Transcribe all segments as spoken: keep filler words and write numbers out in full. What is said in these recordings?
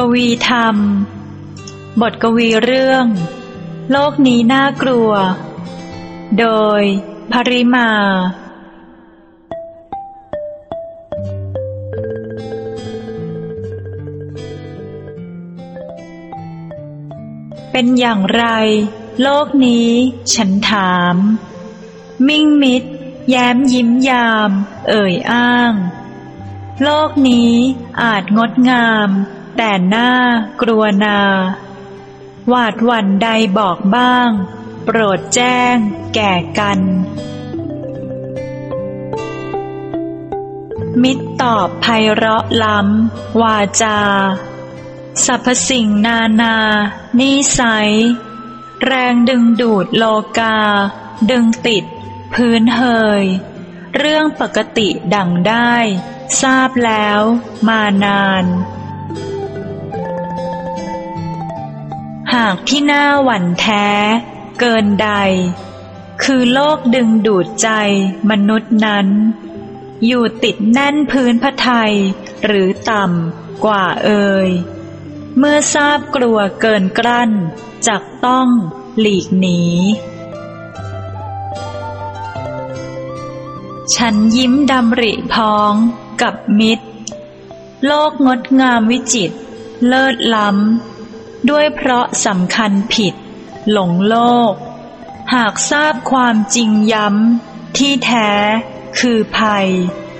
วีธรรมบทกวีเรื่องโลกนี้น่ากลัวโดยภริมาเป็นอย่างไรโลกนี้ฉันถามมิ่งมิตรแย้มยิ้มยามเอ่ยอ้างโลกนี้อาจงดงามแต่น่ากลัวนาหวาดหวั่นใดบอกบ้างโปรดแจ้งแก่กันมิตรตอบไพเราะล้ำวาจาสรรพสิ่งนานานิสัยแรงดึงดูดโลกาดึงติดพื้นเฮยเรื่องปกติดั่งได้ทราบแล้วมานานหากที่น่าหวั่นแท้เกินใดคือโลกดึงดูดใจมนุษย์นั้นอยู่ติดแน่นพื้นพระทัยหรือต่ำกว่าเอ่ยเมื่อทราบกลัวเกินกลั้นจักต้องหลีกหนีฉันยิ้มดำริพ้องกับมิตรโลกงดงามวิจิตรเลิศล้ำด้วยเพราะสำคัญผิดหลงโลกหากทราบความจริงย้ำที่แท้คือภัย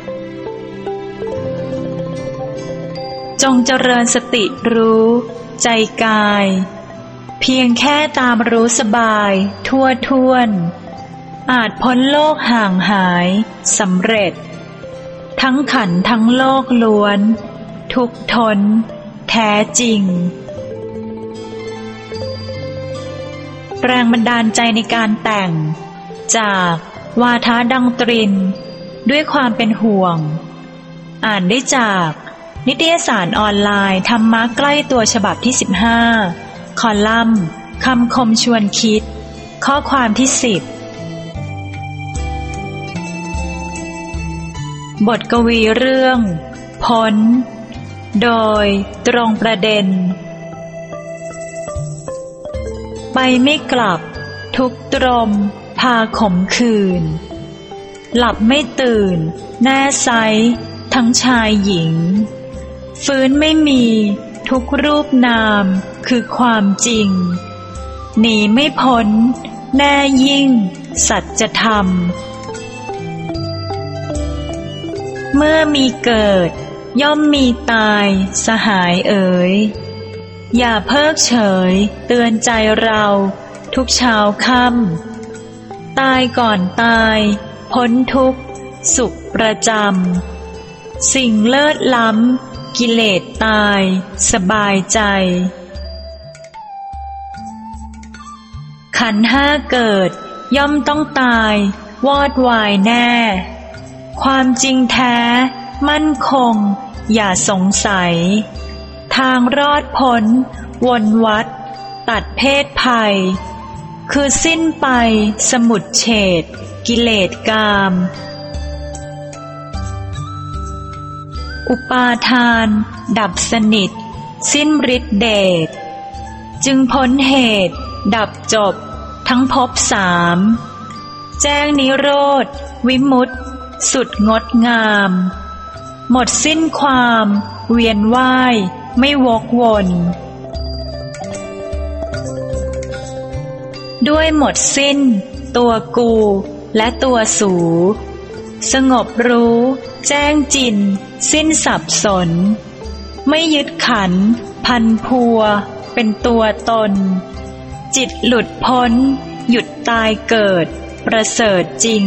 จงเจริญสติรู้ใจกายเพียงแค่ตามรู้สบายทั่วท้วนอาจพ้นโลกห่างหายสำเร็จทั้งขันธ์ทั้งโลกล้วนทุกข์ทนแท้จริงแรงบันดาลใจในการแต่งจากวาทะดังตรินด้วยความเป็นห่วงอ่านได้จากนิตยสารออนไลน์ธรรมะใกล้ตัวฉบับที่สิบห้าคอลัมน์คำคมชวนคิดข้อความที่สิบบทกวีเรื่องพ้นโดยตรงประเด็นไปไม่กลับทุกตรมพาขมขื่นหลับไม่ตื่นแน่ไซทั้งชายหญิงฟื้นไม่มีทุกรูปนามคือความจริงหนีไม่พ้นแน่ยิ่งสัจธรรมเมื่อมีเกิดย่อมมีตายสหายเอ๋ยอย่าเพิกเฉยเตือนใจเราทุกเช้าค่ำตายก่อนตายพ้นทุกข์สุขประจำสิ่งเลิศล้ำกิเลสตายสบายใจขันธ์ห้าเกิดย่อมต้องตายวอดวายแน่ความจริงแท้มั่นคงอย่าสงสัยทางรอดพ้นวนวัฏตัดเพศภัยคือสิ้นไปสมุทเฉดกิเลสกามอุปาทานดับสนิทสิ้นฤทธิเดชจึงพ้นเหตุดับจบทั้งภพสามแจ้งนิโรธวิมุตติสุดงดงามหมดสิ้นความเวียนว่ายไม่วกวนด้วยหมดสิ้นตัวกูและตัวสูสงบรู้แจ้งจินสิ้นสับสนไม่ยึดขันธ์พันพัวเป็นตัวตนจิตหลุดพ้นหยุดตายเกิดประเสริฐจริง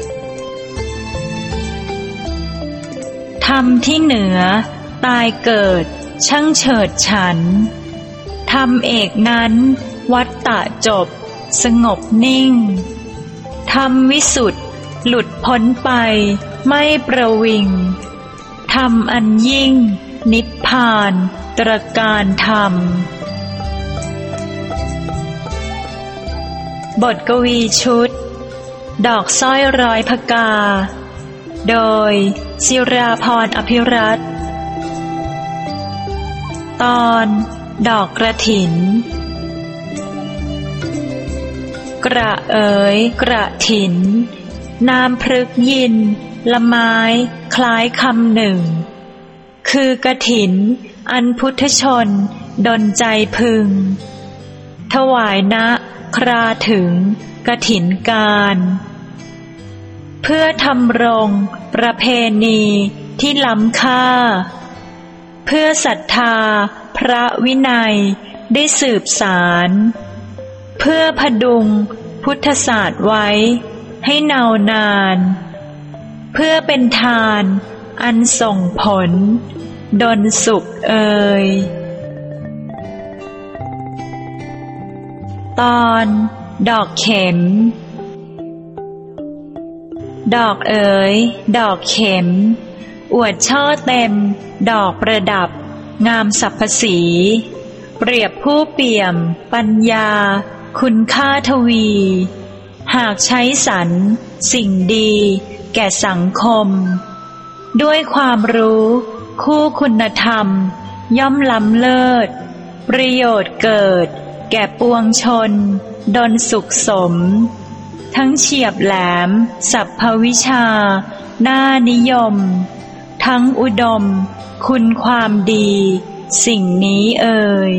ธรรมที่เหนือตายเกิดช่างเฉิดฉันธรรมเอกนั้นวัฏฏะจบสงบนิ่งธรรมวิสุทธิ์หลุดพ้นไปไม่ประวิงธรรมอันยิ่งนิพพานตระการธรรมบทกวีชุดดอกสร้อยร้อยพกาโดยศิราพรอภิรัตน์ตอนดอกกระถินกระเอ๋ยกระถินนามพฤกษ์ยินละไม้คล้ายคำหนึ่งคือกฐินอันพุทธชนดลใจพึงถวายณคราถึงกฐินการเพื่อทำรงประเพณีที่ล้ำค่าเพื่อศรัทธาพระวินัยได้สืบสารเพื่อพดุงพุทธศาสตร์ไว้ให้เนานานเพื่อเป็นทานอันส่งผลดลสุขเอ่ยตอนดอกเข็มดอกเอ๋ยดอกเข็มอวดช่อเต็มดอกประดับงามสรรพสีเปรียบผู้เปี่ยมปัญญาคุณค่าทวีหากใช้สรรสิ่งดีแก่สังคมด้วยความรู้คู่คุณธรรมย่อมล้ำเลิศประโยชน์เกิดแก่ปวงชนดลสุขสมทั้งเฉียบแหลมสรรพวิชาน่านิยมทั้งอุดมคุณความดีสิ่งนี้เอ่ย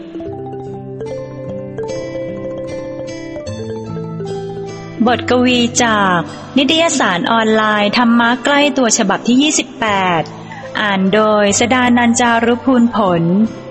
บทกวีจากนิตยสารออนไลน์ธรรมะใกล้ตัวฉบับที่ยี่สิบแปดอ่านโดยสดานันท์ จารุพูลผล